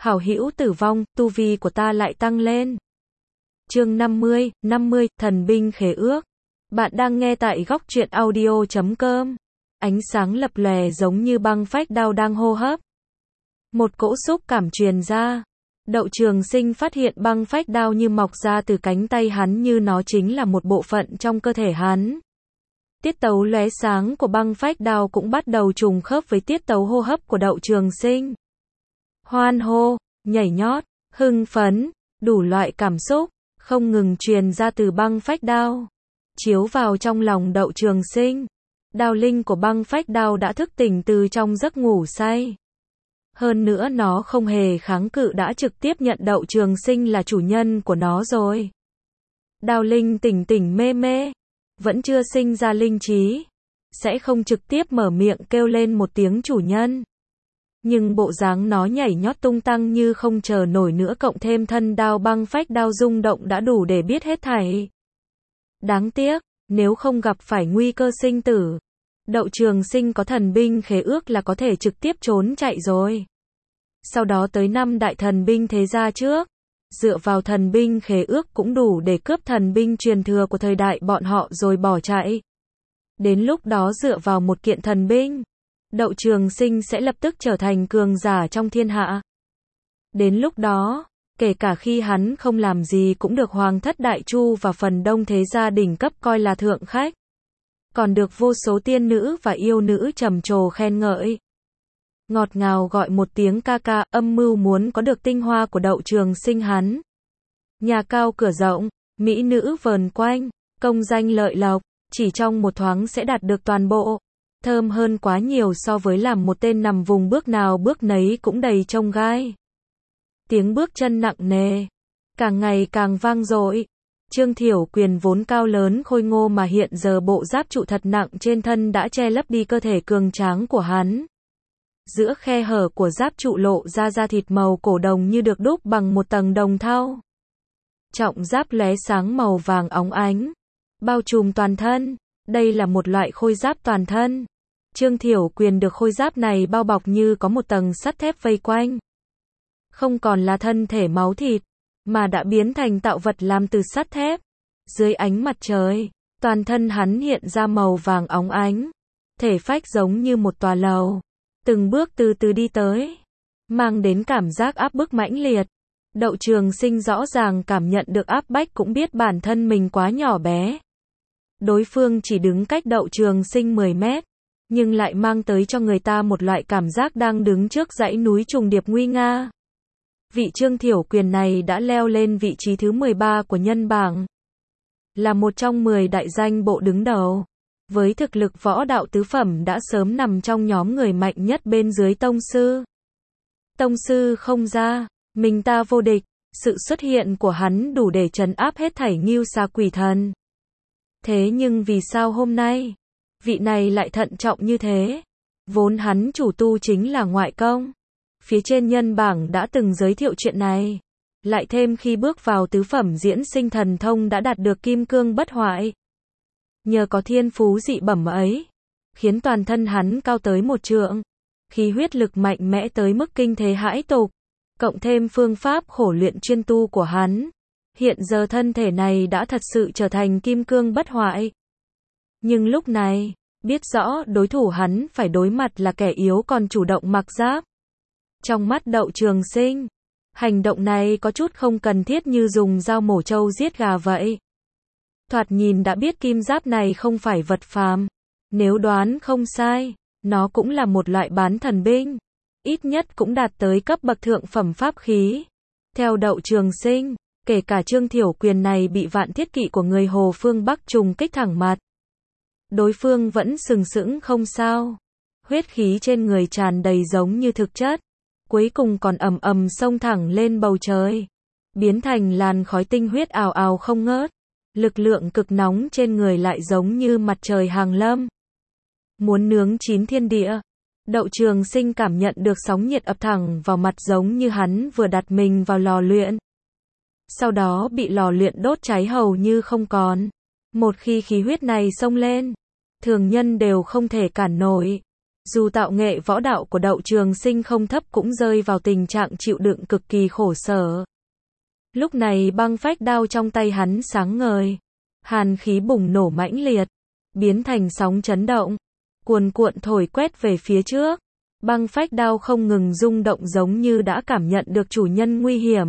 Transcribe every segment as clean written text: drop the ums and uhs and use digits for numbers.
Hảo hữu tử vong, tu vi của ta lại tăng lên. Chương 50, thần binh khế ước. Bạn đang nghe tại góc truyện audio.com. Ánh sáng lập lòe giống như băng phách đao đang hô hấp. Một cỗ xúc cảm truyền ra. Đậu Trường Sinh phát hiện băng phách đao như mọc ra từ cánh tay hắn, như nó chính là một bộ phận trong cơ thể hắn. Tiết tấu lóe sáng của băng phách đao cũng bắt đầu trùng khớp với tiết tấu hô hấp của Đậu Trường Sinh. Hoan hô, nhảy nhót, hưng phấn, đủ loại cảm xúc không ngừng truyền ra từ băng phách đao, chiếu vào trong lòng Đậu Trường Sinh. Đao linh của băng phách đao đã thức tỉnh từ trong giấc ngủ say. Hơn nữa nó không hề kháng cự, đã trực tiếp nhận Đậu Trường Sinh là chủ nhân của nó rồi. Đao linh tỉnh tỉnh mê mê, vẫn chưa sinh ra linh trí, sẽ không trực tiếp mở miệng kêu lên một tiếng chủ nhân. Nhưng bộ dáng nó nhảy nhót tung tăng như không chờ nổi nữa, cộng thêm thân đao băng phách đao rung động đã đủ để biết hết thảy. Đáng tiếc, nếu không gặp phải nguy cơ sinh tử, Đậu Trường Sinh có thần binh khế ước là có thể trực tiếp trốn chạy rồi. Sau đó tới 5 đại thần binh thế gia trước, dựa vào thần binh khế ước cũng đủ để cướp thần binh truyền thừa của thời đại bọn họ rồi bỏ chạy. Đến lúc đó dựa vào một kiện thần binh, Đậu Trường Sinh sẽ lập tức trở thành cường giả trong thiên hạ. Đến lúc đó, kể cả khi hắn không làm gì cũng được Hoàng thất Đại Chu và phần đông thế gia đỉnh cấp coi là thượng khách. Còn được vô số tiên nữ và yêu nữ trầm trồ khen ngợi. Ngọt ngào gọi một tiếng ca ca, âm mưu muốn có được tinh hoa của Đậu Trường Sinh hắn. Nhà cao cửa rộng, mỹ nữ vờn quanh, công danh lợi lộc, chỉ trong một thoáng sẽ đạt được toàn bộ. Thơm hơn quá nhiều so với làm một tên nằm vùng, bước nào bước nấy cũng đầy chông gai. Tiếng bước chân nặng nề, càng ngày càng vang dội. Trương Thiểu Quyền vốn cao lớn khôi ngô mà hiện giờ bộ giáp trụ thật nặng trên thân đã che lấp đi cơ thể cường tráng của hắn. Giữa khe hở của giáp trụ lộ ra da thịt màu cổ đồng như được đúc bằng một tầng đồng thau. Trọng giáp lóe sáng màu vàng óng ánh, bao trùm toàn thân. Đây là một loại khôi giáp toàn thân. Trương Thiểu Quyền được khôi giáp này bao bọc như có một tầng sắt thép vây quanh. Không còn là thân thể máu thịt, mà đã biến thành tạo vật làm từ sắt thép. Dưới ánh mặt trời, toàn thân hắn hiện ra màu vàng óng ánh. Thể phách giống như một tòa lầu, từng bước từ từ đi tới, mang đến cảm giác áp bức mãnh liệt. Đậu Trường Sinh rõ ràng cảm nhận được áp bách, cũng biết bản thân mình quá nhỏ bé. Đối phương chỉ đứng cách Đậu Trường Sinh 10 mét, nhưng lại mang tới cho người ta một loại cảm giác đang đứng trước dãy núi trùng điệp nguy nga. Vị Trương Thiểu Quyền này đã leo lên vị trí thứ 13 của nhân bảng, là một trong 10 đại danh bộ đứng đầu. Với thực lực võ đạo tứ phẩm đã sớm nằm trong nhóm người mạnh nhất bên dưới tông sư. Tông sư không ra, mình ta vô địch, sự xuất hiện của hắn đủ để trấn áp hết thảy ngưu xà quỷ thần. Thế nhưng vì sao hôm nay, vị này lại thận trọng như thế? Vốn hắn chủ tu chính là ngoại công. Phía trên nhân bảng đã từng giới thiệu chuyện này. Lại thêm khi bước vào tứ phẩm diễn sinh thần thông đã đạt được kim cương bất hoại. Nhờ có thiên phú dị bẩm ấy, khiến toàn thân hắn cao tới 1 trượng. Khí huyết lực mạnh mẽ tới mức kinh thế hãi tục. Cộng thêm phương pháp khổ luyện chuyên tu của hắn. Hiện giờ thân thể này đã thật sự trở thành kim cương bất hoại. Nhưng lúc này, biết rõ đối thủ hắn phải đối mặt là kẻ yếu còn chủ động mặc giáp. Trong mắt Đậu Trường Sinh, hành động này có chút không cần thiết, như dùng dao mổ trâu giết gà vậy. Thoạt nhìn đã biết kim giáp này không phải vật phàm. Nếu đoán không sai, nó cũng là một loại bán thần binh. Ít nhất cũng đạt tới cấp bậc thượng phẩm pháp khí. Theo Đậu Trường Sinh, kể cả Trương Thiểu Quyền này bị Vạn Thiết Kỵ của người Hồ phương Bắc trùng kích thẳng mặt, đối phương vẫn sừng sững không sao. Huyết khí trên người tràn đầy giống như thực chất, cuối cùng còn ầm ầm xông thẳng lên bầu trời, biến thành làn khói tinh huyết ào ào không ngớt. Lực lượng cực nóng trên người lại giống như mặt trời hàng lâm, muốn nướng chín thiên địa. Đậu Trường Sinh cảm nhận được sóng nhiệt ập thẳng vào mặt, giống như hắn vừa đặt mình vào lò luyện, sau đó bị lò luyện đốt cháy hầu như không còn. Một khi khí huyết này xông lên, thường nhân đều không thể cản nổi. Dù tạo nghệ võ đạo của Đậu Trường Sinh không thấp cũng rơi vào tình trạng chịu đựng cực kỳ khổ sở. Lúc này băng phách đao trong tay hắn sáng ngời. Hàn khí bùng nổ mãnh liệt, biến thành sóng chấn động, cuồn cuộn thổi quét về phía trước. Băng phách đao không ngừng rung động giống như đã cảm nhận được chủ nhân nguy hiểm.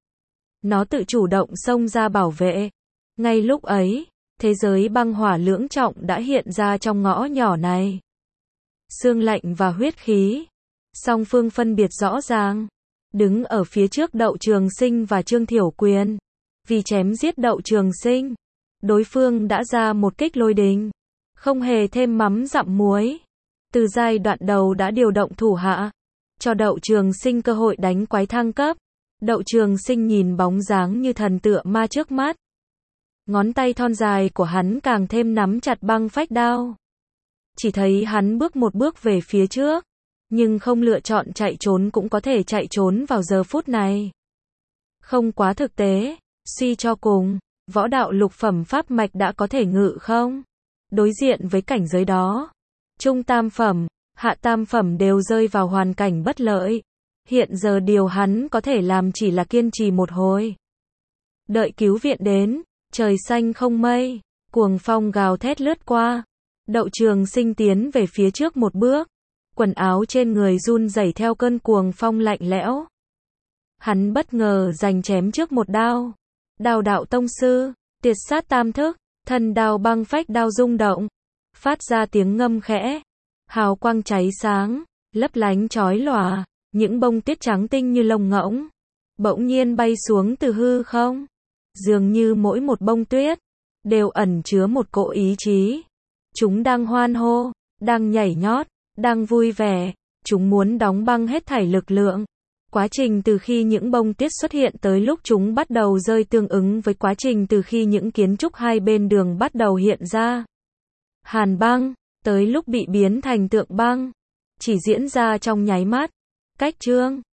Nó tự chủ động xông ra bảo vệ. Ngay lúc ấy, thế giới băng hỏa lưỡng trọng đã hiện ra trong ngõ nhỏ này. Xương lạnh và huyết khí, song phương phân biệt rõ ràng. Đứng ở phía trước Đậu Trường Sinh và Trương Thiểu Quyền. Vì chém giết Đậu Trường Sinh, đối phương đã ra một kích lôi đình, không hề thêm mắm dặm muối. Từ giai đoạn đầu đã điều động thủ hạ, cho Đậu Trường Sinh cơ hội đánh quái thăng cấp. Đậu Trường Sinh nhìn bóng dáng như thần tựa ma trước mắt. Ngón tay thon dài của hắn càng thêm nắm chặt băng phách đao. Chỉ thấy hắn bước một bước về phía trước, nhưng không lựa chọn chạy trốn cũng có thể chạy trốn vào giờ phút này. Không quá thực tế, suy cho cùng, võ đạo lục phẩm pháp mạch đã có thể ngự không? Đối diện với cảnh giới đó, trung tam phẩm, hạ tam phẩm đều rơi vào hoàn cảnh bất lợi. Hiện giờ điều hắn có thể làm chỉ là kiên trì một hồi. Đợi cứu viện đến, trời xanh không mây, cuồng phong gào thét lướt qua. Đậu Trường Sinh tiến về phía trước một bước, quần áo trên người run rẩy theo cơn cuồng phong lạnh lẽo. Hắn bất ngờ giành chém trước một đao. Đao đạo tông sư, tiệt sát tam thức, thân đao băng phách đao rung động, phát ra tiếng ngâm khẽ, hào quang cháy sáng, lấp lánh chói lòa, những bông tuyết trắng tinh như lông ngỗng, bỗng nhiên bay xuống từ hư không. Dường như mỗi một bông tuyết đều ẩn chứa một cỗ ý chí. Chúng đang hoan hô, đang nhảy nhót, đang vui vẻ, chúng muốn đóng băng hết thảy lực lượng. Quá trình từ khi những bông tuyết xuất hiện tới lúc chúng bắt đầu rơi tương ứng với quá trình từ khi những kiến trúc hai bên đường bắt đầu hiện ra. Hàn băng, tới lúc bị biến thành tượng băng, chỉ diễn ra trong nháy mắt. Cách chương